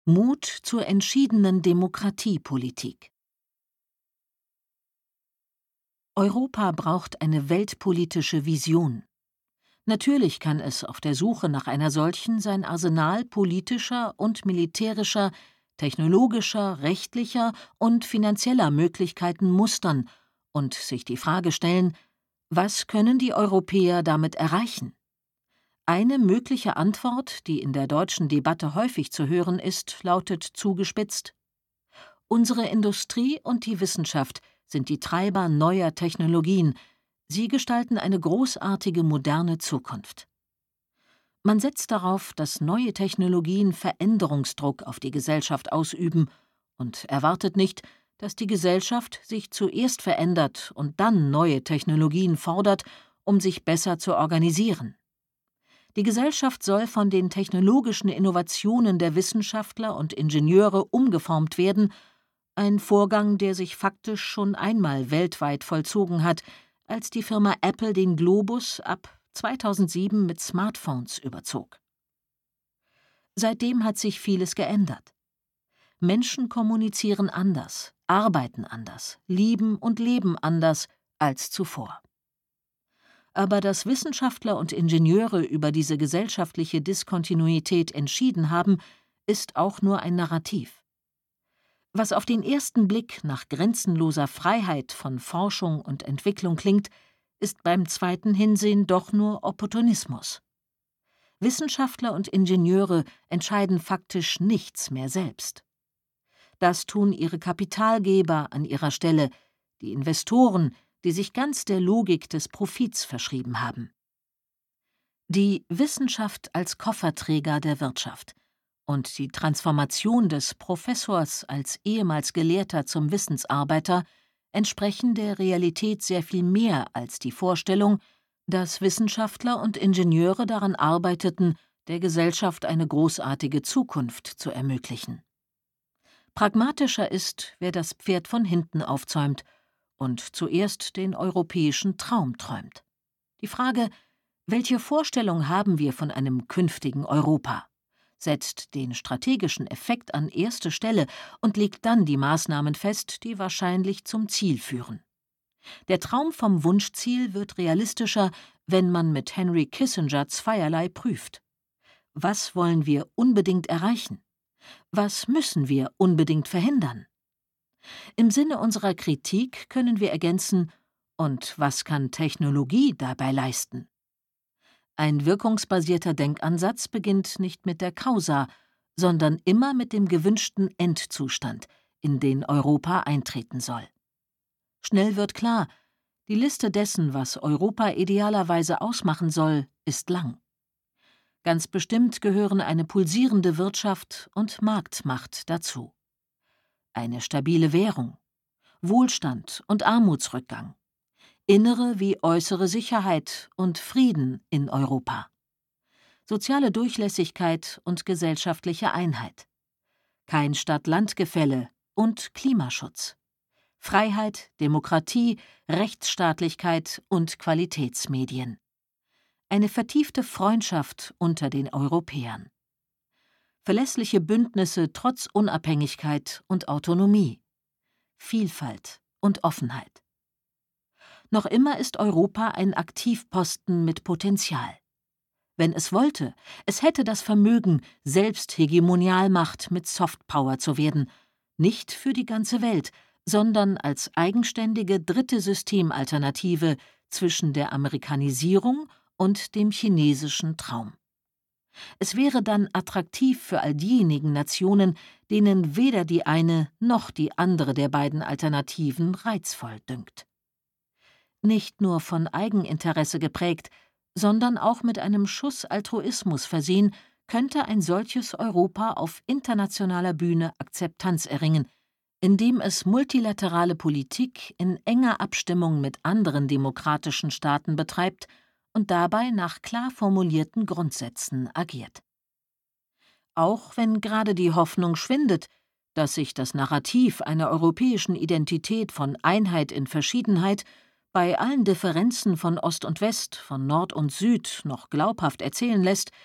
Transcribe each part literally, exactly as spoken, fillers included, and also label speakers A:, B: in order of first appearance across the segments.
A: Mut zur entschiedenen Demokratiepolitik. Europa braucht eine weltpolitische Vision. Natürlich kann es auf der Suche nach einer solchen sein Arsenal politischer und militärischer, technologischer, rechtlicher und finanzieller Möglichkeiten mustern und sich die Frage stellen: Was können die Europäer damit erreichen? Eine mögliche Antwort, die in der deutschen Debatte häufig zu hören ist, lautet zugespitzt: Unsere Industrie und die Wissenschaft sind die Treiber neuer Technologien. Sie gestalten eine großartige moderne Zukunft. Man setzt darauf, dass neue Technologien Veränderungsdruck auf die Gesellschaft ausüben und erwartet nicht, dass die Gesellschaft sich zuerst verändert und dann neue Technologien fordert, um sich besser zu organisieren. Die Gesellschaft soll von den technologischen Innovationen der Wissenschaftler und Ingenieure umgeformt werden, ein Vorgang, der sich faktisch schon einmal weltweit vollzogen hat, als die Firma Apple den Globus ab zweitausendsieben mit Smartphones überzog. Seitdem hat sich vieles geändert. Menschen kommunizieren anders, arbeiten anders, lieben und leben anders als zuvor. Aber dass Wissenschaftler und Ingenieure über diese gesellschaftliche Diskontinuität entschieden haben, ist auch nur ein Narrativ. Was auf den ersten Blick nach grenzenloser Freiheit von Forschung und Entwicklung klingt, ist beim zweiten Hinsehen doch nur Opportunismus. Wissenschaftler und Ingenieure entscheiden faktisch nichts mehr selbst. Das tun ihre Kapitalgeber an ihrer Stelle, die Investoren, die sich ganz der Logik des Profits verschrieben haben. Die Wissenschaft als Kofferträger der Wirtschaft und die Transformation des Professors als ehemals Gelehrter zum Wissensarbeiter entsprechen der Realität sehr viel mehr als die Vorstellung, dass Wissenschaftler und Ingenieure daran arbeiteten, der Gesellschaft eine großartige Zukunft zu ermöglichen. Pragmatischer ist, wer das Pferd von hinten aufzäumt und zuerst den europäischen Traum träumt. Die Frage, welche Vorstellung haben wir von einem künftigen Europa, setzt den strategischen Effekt an erste Stelle und legt dann die Maßnahmen fest, die wahrscheinlich zum Ziel führen. Der Traum vom Wunschziel wird realistischer, wenn man mit Henry Kissinger zweierlei prüft. Was wollen wir unbedingt erreichen? Was müssen wir unbedingt verhindern? Im Sinne unserer Kritik können wir ergänzen: Und was kann Technologie dabei leisten? Ein wirkungsbasierter Denkansatz beginnt nicht mit der Causa, sondern immer mit dem gewünschten Endzustand, in den Europa eintreten soll. Schnell wird klar, die Liste dessen, was Europa idealerweise ausmachen soll, ist lang. Ganz bestimmt gehören eine pulsierende Wirtschaft und Marktmacht dazu. Eine stabile Währung, Wohlstand und Armutsrückgang, innere wie äußere Sicherheit und Frieden in Europa, soziale Durchlässigkeit und gesellschaftliche Einheit, kein Stadt-Land-Gefälle und Klimaschutz, Freiheit, Demokratie, Rechtsstaatlichkeit und Qualitätsmedien, eine vertiefte Freundschaft unter den Europäern, verlässliche Bündnisse trotz Unabhängigkeit und Autonomie, Vielfalt und Offenheit. Noch immer ist Europa ein Aktivposten mit Potenzial. Wenn es wollte, es hätte das Vermögen, selbst Hegemonialmacht mit Softpower zu werden, nicht für die ganze Welt, sondern als eigenständige dritte Systemalternative zwischen der Amerikanisierung und dem chinesischen Traum. Es wäre dann attraktiv für all diejenigen Nationen, denen weder die eine noch die andere der beiden Alternativen reizvoll dünkt. Nicht nur von Eigeninteresse geprägt, sondern auch mit einem Schuss Altruismus versehen, könnte ein solches Europa auf internationaler Bühne Akzeptanz erringen, indem es multilaterale Politik in enger Abstimmung mit anderen demokratischen Staaten betreibt und dabei nach klar formulierten Grundsätzen agiert. Auch wenn gerade die Hoffnung schwindet, dass sich das Narrativ einer europäischen Identität von Einheit in Verschiedenheit bei allen Differenzen von Ost und West, von Nord und Süd noch glaubhaft erzählen lässt,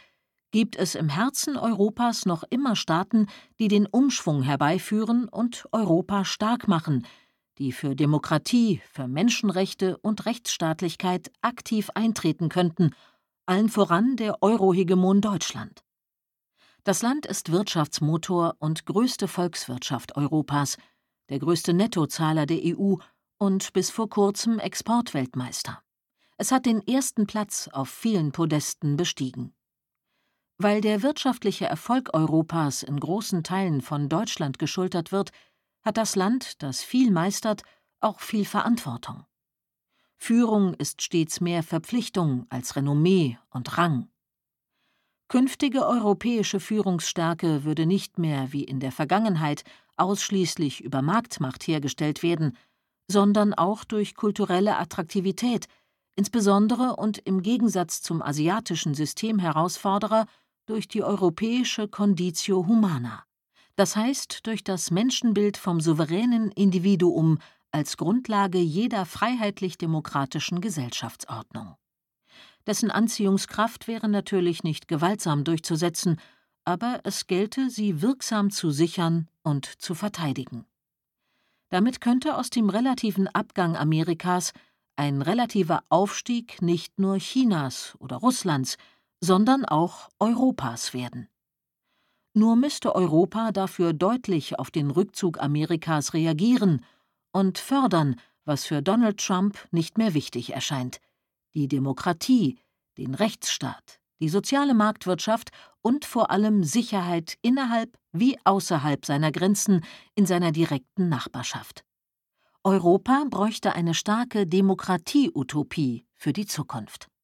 A: gibt es im Herzen Europas noch immer Staaten, die den Umschwung herbeiführen und Europa stark machen, die für Demokratie, für Menschenrechte und Rechtsstaatlichkeit aktiv eintreten könnten, allen voran der Eurohegemon Deutschland. Das Land ist Wirtschaftsmotor und größte Volkswirtschaft Europas, der größte Nettozahler der E U und bis vor kurzem Exportweltmeister. Es hat den ersten Platz auf vielen Podesten bestiegen. Weil der wirtschaftliche Erfolg Europas in großen Teilen von Deutschland geschultert wird, hat das Land, das viel meistert, auch viel Verantwortung. Führung ist stets mehr Verpflichtung als Renommee und Rang. Künftige europäische Führungsstärke würde nicht mehr wie in der Vergangenheit ausschließlich über Marktmacht hergestellt werden, sondern auch durch kulturelle Attraktivität, insbesondere und im Gegensatz zum asiatischen Systemherausforderer durch die europäische Conditio Humana, das heißt durch das Menschenbild vom souveränen Individuum als Grundlage jeder freiheitlich-demokratischen Gesellschaftsordnung. Dessen Anziehungskraft wäre natürlich nicht gewaltsam durchzusetzen, aber es gelte, sie wirksam zu sichern und zu verteidigen. Damit könnte aus dem relativen Abgang Amerikas ein relativer Aufstieg nicht nur Chinas oder Russlands, sondern auch Europas werden. Nur müsste Europa dafür deutlich auf den Rückzug Amerikas reagieren und fördern, was für Donald Trump nicht mehr wichtig erscheint: die Demokratie, den Rechtsstaat, die soziale Marktwirtschaft und vor allem Sicherheit innerhalb wie außerhalb seiner Grenzen in seiner direkten Nachbarschaft. Europa bräuchte eine starke Demokratie-Utopie für die Zukunft.